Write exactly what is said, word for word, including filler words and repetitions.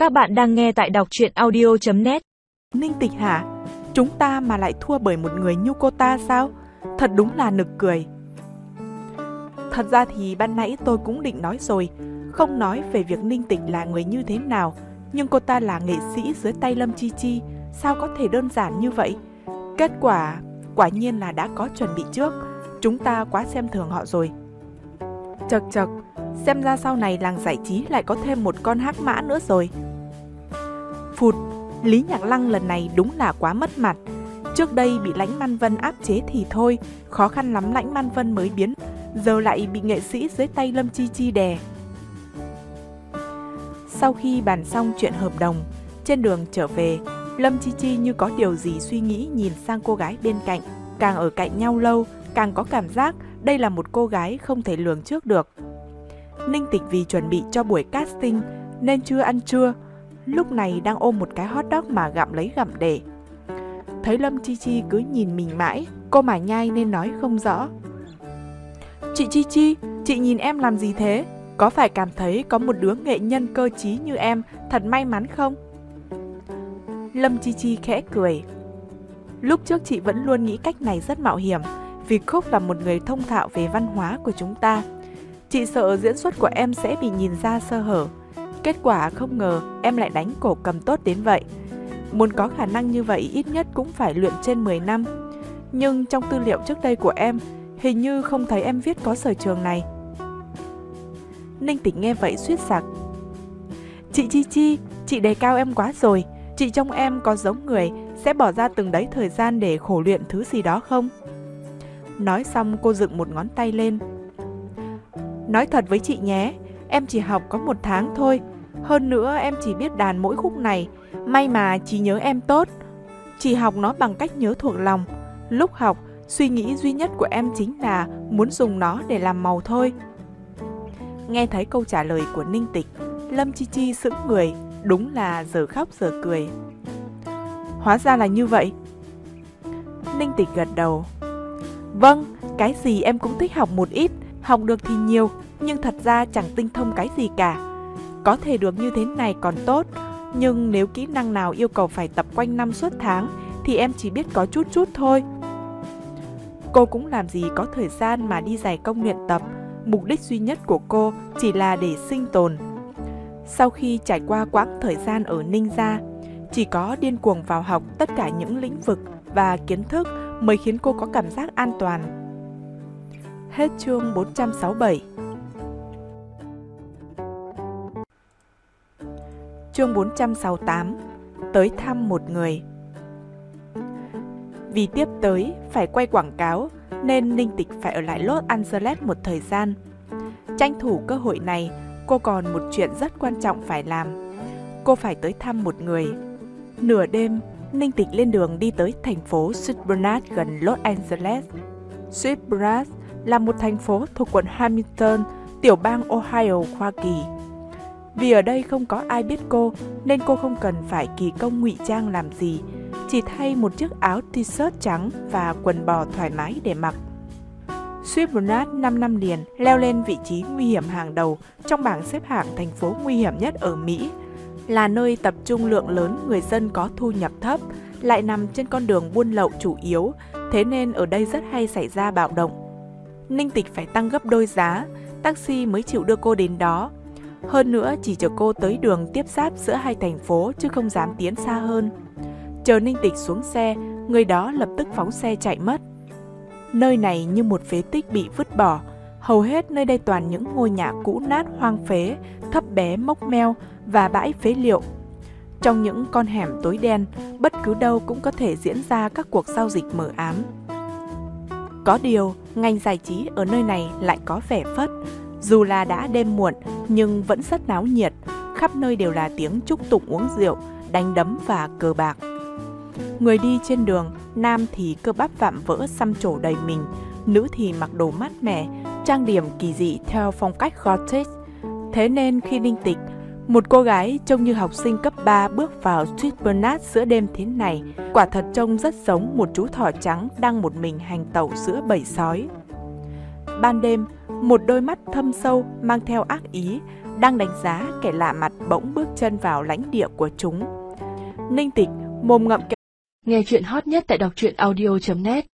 Các bạn đang nghe tại đọc truyện audio chấm net. Ninh Tịch hả? Chúng ta mà lại thua bởi một người như cô ta sao? Thật đúng là nực cười. Thật ra thì ban nãy tôi cũng định nói rồi, không nói về việc Ninh Tịch là người như thế nào, nhưng cô ta là nghệ sĩ dưới tay Lâm Chi Chi, sao có thể đơn giản như vậy? Kết quả, quả nhiên là đã có chuẩn bị trước, chúng ta quá xem thường họ rồi. Chật chật, xem ra sau này làng giải trí lại có thêm một con hắc mã nữa rồi. Phụt, Lý Nhạc Lăng lần này đúng là quá mất mặt. Trước đây bị Lãnh Man Vân áp chế thì thôi, khó khăn lắm Lãnh Man Vân mới biến, giờ lại bị nghệ sĩ dưới tay Lâm Chi Chi đè. Sau khi bàn xong chuyện hợp đồng, trên đường trở về, Lâm Chi Chi như có điều gì suy nghĩ nhìn sang cô gái bên cạnh. Càng ở cạnh nhau lâu, càng có cảm giác đây là một cô gái không thể lường trước được. Ninh Tịch vì chuẩn bị cho buổi casting nên chưa ăn trưa, lúc này đang ôm một cái hot dog mà gặm lấy gặm để. Thấy Lâm Chi Chi cứ nhìn mình mãi, cô mải nhai nên nói không rõ. Chị Chi Chi, chị nhìn em làm gì thế? Có phải cảm thấy có một đứa nghệ nhân cơ trí như em thật may mắn không? Lâm Chi Chi khẽ cười. Lúc trước chị vẫn luôn nghĩ cách này rất mạo hiểm, vì Cúc là một người thông thạo về văn hóa của chúng ta. Chị sợ diễn xuất của em sẽ bị nhìn ra sơ hở. Kết quả không ngờ em lại đánh cổ cầm tốt đến vậy. Muốn có khả năng như vậy ít nhất cũng phải luyện trên mười năm. Nhưng trong tư liệu trước đây của em, hình như không thấy em viết có sở trường này. Ninh Tịch nghe vậy suýt sặc. Chị Chi Chi, chị đề cao em quá rồi. Chị trông em có giống người sẽ bỏ ra từng đấy thời gian để khổ luyện thứ gì đó không? Nói xong cô dựng một ngón tay lên. Nói thật với chị nhé, em chỉ học có một tháng thôi. Hơn nữa em chỉ biết đàn mỗi khúc này. May mà trí nhớ em tốt. Chỉ học nó bằng cách nhớ thuộc lòng. Lúc học, suy nghĩ duy nhất của em chính là muốn dùng nó để làm màu thôi. Nghe thấy câu trả lời của Ninh Tịch, Lâm Chi Chi sững người, đúng là giờ khóc giờ cười. Hóa ra là như vậy. Ninh Tịch gật đầu. Vâng, cái gì em cũng thích học một ít, học được thì nhiều, nhưng thật ra chẳng tinh thông cái gì cả. Có thể được như thế này còn tốt, nhưng nếu kỹ năng nào yêu cầu phải tập quanh năm suốt tháng thì em chỉ biết có chút chút thôi. Cô cũng làm gì có thời gian mà đi dày công luyện tập, mục đích duy nhất của cô chỉ là để sinh tồn. Sau khi trải qua quãng thời gian ở Ninh Gia, chỉ có điên cuồng vào học tất cả những lĩnh vực và kiến thức mới khiến cô có cảm giác an toàn. Hết chương bốn trăm sáu mươi bảy. Chương bốn trăm sáu mươi tám. Tới thăm một người. Vì tiếp tới phải quay quảng cáo nên Ninh Tịch phải ở lại Los Angeles một thời gian. Tranh thủ cơ hội này, cô còn một chuyện rất quan trọng phải làm. Cô phải tới thăm một người. Nửa đêm, Ninh Tịch lên đường đi tới thành phố Sweet Bernard gần Los Angeles. Sweet Bernard là một thành phố thuộc quận Hamilton, tiểu bang Ohio, Hoa Kỳ. Vì ở đây không có ai biết cô, nên cô không cần phải kỳ công ngụy trang làm gì, chỉ thay một chiếc áo t-shirt trắng và quần bò thoải mái để mặc. Sweet Bernard năm năm liền leo lên vị trí nguy hiểm hàng đầu trong bảng xếp hạng thành phố nguy hiểm nhất ở Mỹ, là nơi tập trung lượng lớn người dân có thu nhập thấp, lại nằm trên con đường buôn lậu chủ yếu, thế nên ở đây rất hay xảy ra bạo động. Ninh Tịch phải tăng gấp đôi giá, taxi mới chịu đưa cô đến đó. Hơn nữa chỉ chờ cô tới đường tiếp giáp giữa hai thành phố chứ không dám tiến xa hơn. Chờ Ninh Tịch xuống xe, người đó lập tức phóng xe chạy mất. Nơi này như một phế tích bị vứt bỏ, hầu hết nơi đây toàn những ngôi nhà cũ nát hoang phế, thấp bé mốc meo và bãi phế liệu. Trong những con hẻm tối đen, bất cứ đâu cũng có thể diễn ra các cuộc giao dịch mờ ám. Có điều, ngành giải trí ở nơi này lại có vẻ phất. Dù là đã đêm muộn, nhưng vẫn rất náo nhiệt, khắp nơi đều là tiếng chúc tụng uống rượu, đánh đấm và cờ bạc. Người đi trên đường, nam thì cơ bắp vạm vỡ xăm trổ đầy mình, nữ thì mặc đồ mát mẻ, trang điểm kỳ dị theo phong cách Gothic. Thế nên khi Ninh Tịch, một cô gái trông như học sinh cấp ba bước vào Sweet Bernard giữa đêm thế này, quả thật trông rất giống một chú thỏ trắng đang một mình hành tẩu giữa bầy sói. Ban đêm, một đôi mắt thâm sâu mang theo ác ý, đang đánh giá kẻ lạ mặt bỗng bước chân vào lãnh địa của chúng. Ninh Tịch, mồm ngậm kẹo. Nghe chuyện hot nhất tại đọc truyện audio chấm net.